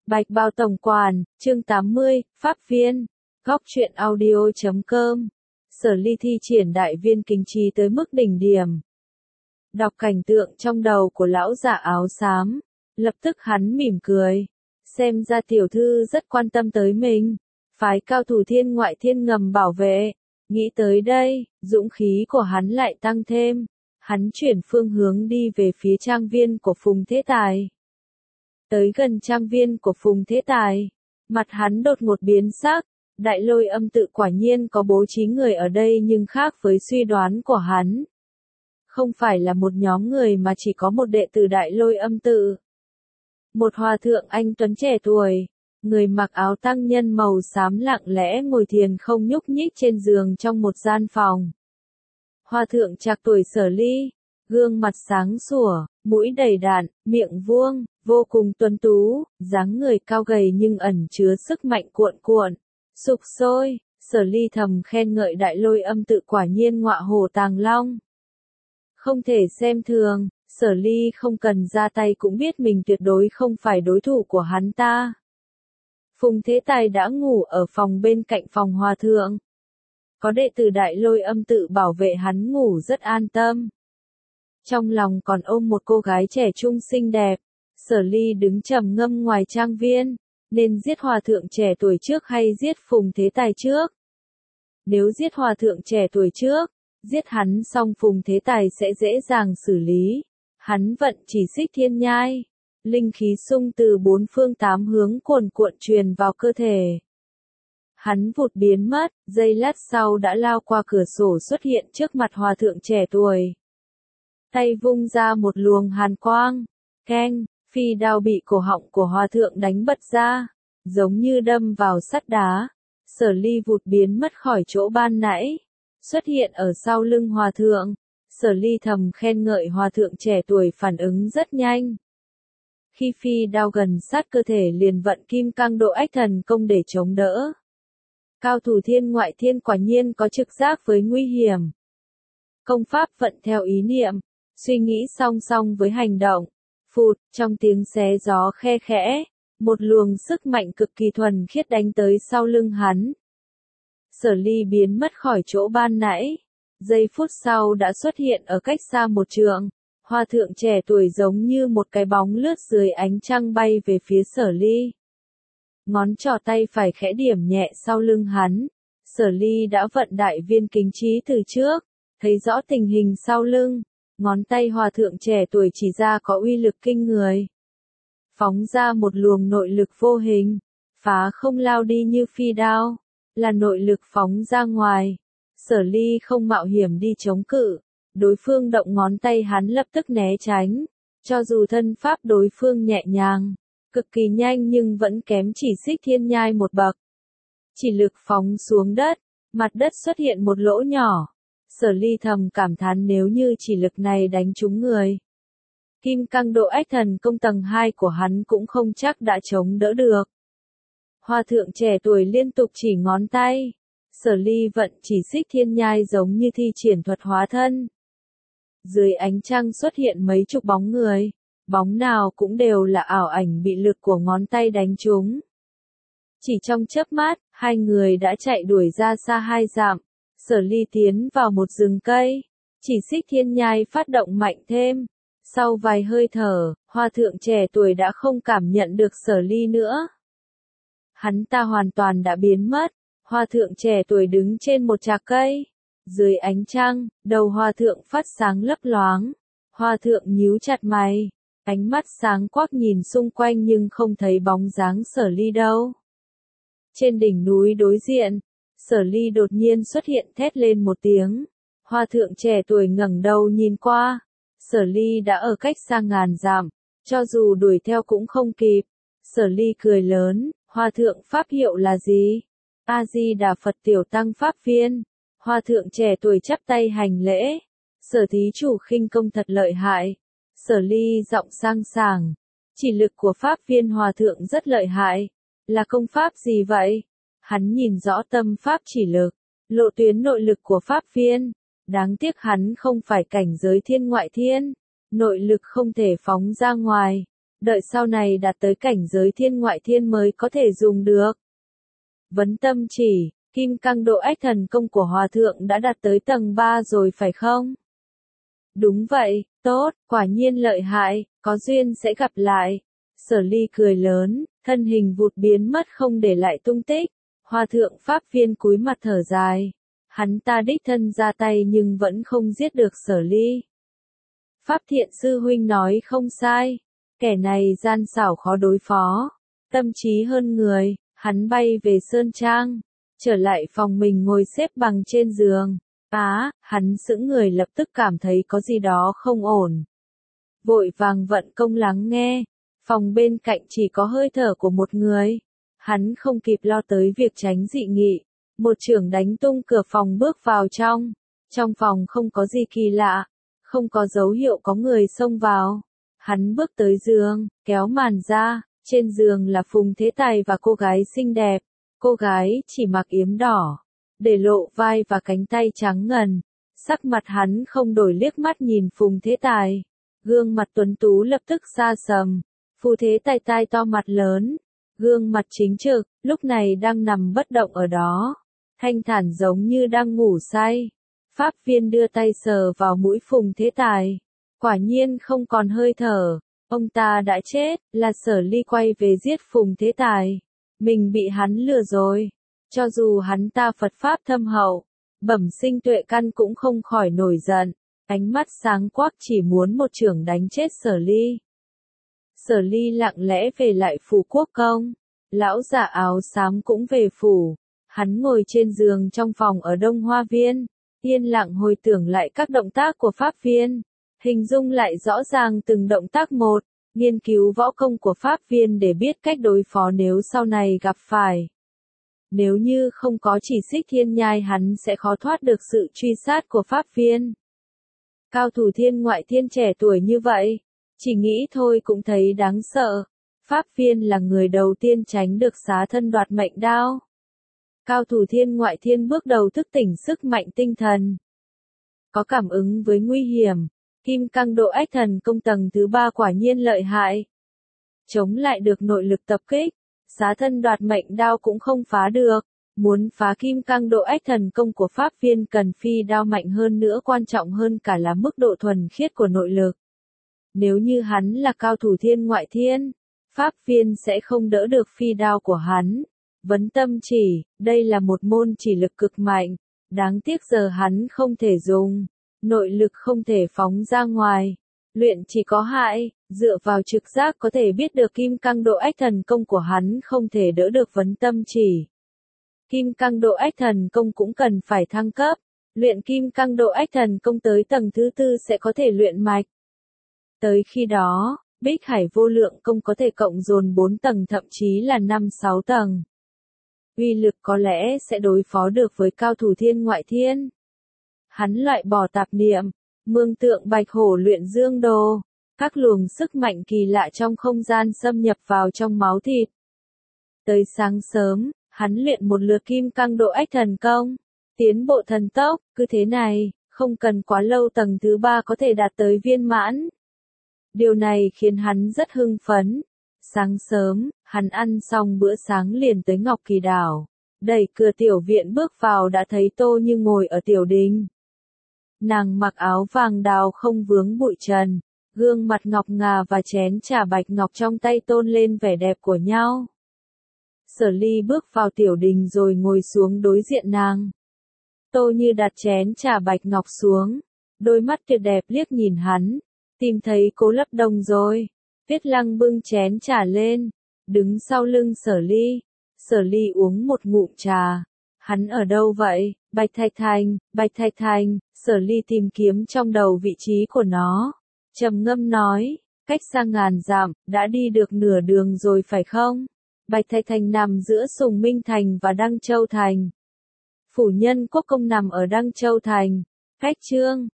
Bạch Bao Tổng Quản, chương 80, Pháp Viên, Góc truyện audio.com. Sở Ly thi triển đại viên kính trí tới mức đỉnh điểm. Đọc cảnh tượng trong đầu của lão giả áo xám, lập tức hắn mỉm cười. Xem ra tiểu thư rất quan tâm tới mình. Phái cao thủ thiên ngoại thiên ngầm bảo vệ. Nghĩ tới đây, dũng khí của hắn lại tăng thêm. Hắn chuyển phương hướng đi về phía trang viên của Phùng Thế Tài. Tới gần trang viên của Phùng Thế Tài, mặt hắn đột ngột biến sắc. Đại Lôi Âm Tự quả nhiên có bố trí người ở đây nhưng khác với suy đoán của hắn. Không phải là một nhóm người mà chỉ có một đệ tử Đại Lôi Âm Tự. Một hòa thượng anh tuấn trẻ tuổi, người mặc áo tăng nhân màu xám lặng lẽ ngồi thiền không nhúc nhích trên giường trong một gian phòng. Hòa thượng trạc tuổi Sở Ly, gương mặt sáng sủa, mũi đầy đặn, miệng vuông, vô cùng tuấn tú, dáng người cao gầy nhưng ẩn chứa sức mạnh cuộn cuộn, sục sôi. Sở Ly thầm khen ngợi Đại Lôi Âm Tự quả nhiên ngọa hổ tàng long. Không thể xem thường, Sở Ly không cần ra tay cũng biết mình tuyệt đối không phải đối thủ của hắn ta. Phùng Thế Tài đã ngủ ở phòng bên cạnh phòng hòa thượng. Có đệ tử Đại Lôi Âm Tự bảo vệ hắn ngủ rất an tâm. Trong lòng còn ôm một cô gái trẻ trung xinh đẹp. Sở Ly đứng trầm ngâm ngoài trang viên, nên giết hòa thượng trẻ tuổi trước hay giết Phùng Thế Tài trước? Nếu giết hòa thượng trẻ tuổi trước, giết hắn xong Phùng Thế Tài sẽ dễ dàng xử lý. Hắn vận chỉ xích thiên nhai, linh khí xung từ bốn phương tám hướng cuồn cuộn truyền vào cơ thể. Hắn vụt biến mất, giây lát sau đã lao qua cửa sổ xuất hiện trước mặt hòa thượng trẻ tuổi. Tay vung ra một luồng hàn quang, keng, phi đao bị cổ họng của hòa thượng đánh bật ra, giống như đâm vào sắt đá. Sở Ly vụt biến mất khỏi chỗ ban nãy, xuất hiện ở sau lưng hòa thượng. Sở Ly thầm khen ngợi hòa thượng trẻ tuổi phản ứng rất nhanh. Khi phi đao gần sát cơ thể liền vận kim cang độ ách thần công để chống đỡ. Cao thủ thiên ngoại thiên quả nhiên có trực giác với nguy hiểm. Công pháp vận theo ý niệm, suy nghĩ song song với hành động. Phụt, trong tiếng xé gió khe khẽ, một luồng sức mạnh cực kỳ thuần khiết đánh tới sau lưng hắn. Sở Ly biến mất khỏi chỗ ban nãy. Giây phút sau đã xuất hiện ở cách xa một trượng. Hòa thượng trẻ tuổi giống như một cái bóng lướt dưới ánh trăng bay về phía Sở Ly. Ngón trỏ tay phải khẽ điểm nhẹ sau lưng hắn. Sở Ly đã vận đại viên kính trí từ trước, thấy rõ tình hình sau lưng. Ngón tay hòa thượng trẻ tuổi chỉ ra có uy lực kinh người. Phóng ra một luồng nội lực vô hình, phá không lao đi như phi đao, là nội lực phóng ra ngoài. Sở Ly không mạo hiểm đi chống cự, đối phương động ngón tay hắn lập tức né tránh, cho dù thân pháp đối phương nhẹ nhàng, cực kỳ nhanh nhưng vẫn kém chỉ xích thiên nhai một bậc. Chỉ lực phóng xuống đất, mặt đất xuất hiện một lỗ nhỏ. Sở Ly thầm cảm thán nếu như chỉ lực này đánh trúng người. Kim cang độ ách thần công tầng 2 của hắn cũng không chắc đã chống đỡ được. Hòa thượng trẻ tuổi liên tục chỉ ngón tay. Sở Ly vận chỉ xích thiên nhai giống như thi triển thuật hóa thân. Dưới ánh trăng xuất hiện mấy chục bóng người. Bóng nào cũng đều là ảo ảnh bị lực của ngón tay đánh trúng. Chỉ trong chớp mắt, hai người đã chạy đuổi ra xa 2 dặm. Sở Ly tiến vào một rừng cây. Chỉ xích thiên nhai phát động mạnh thêm. Sau vài hơi thở, hòa thượng trẻ tuổi đã không cảm nhận được Sở Ly nữa. Hắn ta hoàn toàn đã biến mất. Hòa thượng trẻ tuổi đứng trên một trạc cây. Dưới ánh trăng, đầu hòa thượng phát sáng lấp loáng. Hòa thượng nhíu chặt mày. Ánh mắt sáng quắc nhìn xung quanh nhưng không thấy bóng dáng Sở Ly đâu. Trên đỉnh núi đối diện, Sở Ly đột nhiên xuất hiện thét lên một tiếng. Hòa thượng trẻ tuổi ngẩng đầu nhìn qua. Sở Ly đã ở cách xa ngàn dặm, cho dù đuổi theo cũng không kịp. Sở Ly cười lớn, hòa thượng pháp hiệu là gì? A Di Đà Phật tiểu tăng Pháp Viên. Hòa thượng trẻ tuổi chắp tay hành lễ. Sở thí chủ khinh công thật lợi hại. Sở Ly giọng sang sảng. Chỉ lực của Pháp Viên hòa thượng rất lợi hại. Là công pháp gì vậy? Hắn nhìn rõ tâm pháp chỉ lực, lộ tuyến nội lực của Pháp Viên. Đáng tiếc hắn không phải cảnh giới thiên ngoại thiên. Nội lực không thể phóng ra ngoài. đợi sau này đạt tới cảnh giới thiên ngoại thiên mới có thể dùng được. Vấn tâm chỉ, kim cang độ ách thần công của Hòa Thượng đã đạt tới tầng 3 rồi phải không? Đúng vậy, tốt, quả nhiên lợi hại, có duyên sẽ gặp lại. Sở Ly cười lớn, thân hình vụt biến mất không để lại tung tích. Hòa Thượng Pháp Viên cúi mặt thở dài. Hắn ta đích thân ra tay nhưng vẫn không giết được Sở Ly. Pháp Thiện Sư Huynh nói không sai, kẻ này gian xảo khó đối phó, tâm trí hơn người. Hắn bay về Sơn Trang, trở lại phòng mình ngồi xếp bằng trên giường. Hắn sững người lập tức cảm thấy có gì đó không ổn. Vội vàng vận công lắng nghe, phòng bên cạnh chỉ có hơi thở của một người. Hắn không kịp lo tới việc tránh dị nghị, một chưởng đánh tung cửa phòng bước vào trong. Trong phòng không có gì kỳ lạ, không có dấu hiệu có người xông vào. Hắn bước tới giường, kéo màn ra. Trên giường là Phùng Thế Tài và cô gái xinh đẹp. Cô gái chỉ mặc yếm đỏ, để lộ vai và cánh tay trắng ngần. Sắc mặt hắn không đổi, liếc mắt nhìn Phùng Thế Tài. Gương mặt tuấn tú lập tức xa sầm. Phùng Thế Tài tai to mặt lớn, gương mặt chính trực, lúc này đang nằm bất động ở đó. Thanh thản giống như đang ngủ say. Pháp Viên đưa tay sờ vào mũi Phùng Thế Tài. Quả nhiên không còn hơi thở. Ông ta đã chết, là Sở Ly quay về giết Phùng Thế Tài. Mình bị hắn lừa rồi. Cho dù hắn ta Phật Pháp thâm hậu, bẩm sinh tuệ căn cũng không khỏi nổi giận. Ánh mắt sáng quắc chỉ muốn một chưởng đánh chết Sở Ly. Sở Ly lặng lẽ về lại phủ quốc công. Lão già áo xám cũng về phủ. Hắn ngồi trên giường trong phòng ở Đông Hoa Viên, yên lặng hồi tưởng lại các động tác của Pháp Viên. Hình dung lại rõ ràng từng động tác một, nghiên cứu võ công của Pháp Viên để biết cách đối phó nếu sau này gặp phải. Nếu như không có Chỉ Xích Thiên Nhai hắn sẽ khó thoát được sự truy sát của Pháp Viên. Cao thủ thiên ngoại thiên trẻ tuổi như vậy, chỉ nghĩ thôi cũng thấy đáng sợ. Pháp Viên là người đầu tiên tránh được xá thân đoạt mệnh đao. Cao thủ thiên ngoại thiên bước đầu thức tỉnh sức mạnh tinh thần. Có cảm ứng với nguy hiểm. Kim cang độ ách thần công tầng thứ 3 quả nhiên lợi hại. Chống lại được nội lực tập kích, xá thân đoạt mệnh đao cũng không phá được. Muốn phá kim cang độ ách thần công của Pháp Viên cần phi đao mạnh hơn nữa, quan trọng hơn cả là mức độ thuần khiết của nội lực. Nếu như hắn là cao thủ thiên ngoại thiên, Pháp Viên sẽ không đỡ được phi đao của hắn. Vấn tâm chỉ, đây là một môn chỉ lực cực mạnh, đáng tiếc giờ hắn không thể dùng. Nội lực không thể phóng ra ngoài, luyện chỉ có hại, dựa vào trực giác có thể biết được kim cang độ ách thần công của hắn không thể đỡ được vấn tâm chỉ. Kim cang độ ách thần công cũng cần phải thăng cấp, luyện kim cang độ ách thần công tới tầng thứ 4 sẽ có thể luyện mạch. Tới khi đó, Bích Hải vô lượng công có thể cộng dồn 4 tầng thậm chí là 5-6 tầng. Uy lực có lẽ sẽ đối phó được với cao thủ thiên ngoại thiên. Hắn loại bỏ tạp niệm, mương tượng bạch hổ luyện dương đồ, các luồng sức mạnh kỳ lạ trong không gian xâm nhập vào trong máu thịt. Tới sáng sớm, hắn luyện một lượt kim cang độ ách thần công, tiến bộ thần tốc, cứ thế này, không cần quá lâu tầng thứ 3 có thể đạt tới viên mãn. Điều này khiến hắn rất hưng phấn. Sáng sớm, hắn ăn xong bữa sáng liền tới Ngọc Kỳ Đảo. Đẩy cửa tiểu viện bước vào đã thấy Tô Như ngồi ở tiểu đình. Nàng mặc áo vàng đào không vướng bụi trần, gương mặt ngọc ngà và chén trà bạch ngọc trong tay tôn lên vẻ đẹp của nhau. Sở Ly bước vào tiểu đình rồi ngồi xuống đối diện nàng. Tô Như đặt chén trà bạch ngọc xuống, đôi mắt tuyệt đẹp liếc nhìn hắn, tìm thấy Cố Lấp Đông rồi. Viết Lăng bưng chén trà lên, đứng sau lưng Sở Ly. Sở Ly uống một ngụm trà. Hắn ở đâu vậy? Bạch Thạch Thành, Sở Ly tìm kiếm trong đầu vị trí của nó. Trầm ngâm nói, cách xa ngàn dặm, đã đi được nửa đường rồi phải không? Bạch Thạch Thành nằm giữa Sùng Minh Thành và Đăng Châu Thành. Phủ Nhân Quốc Công nằm ở Đăng Châu Thành. Khách Trương,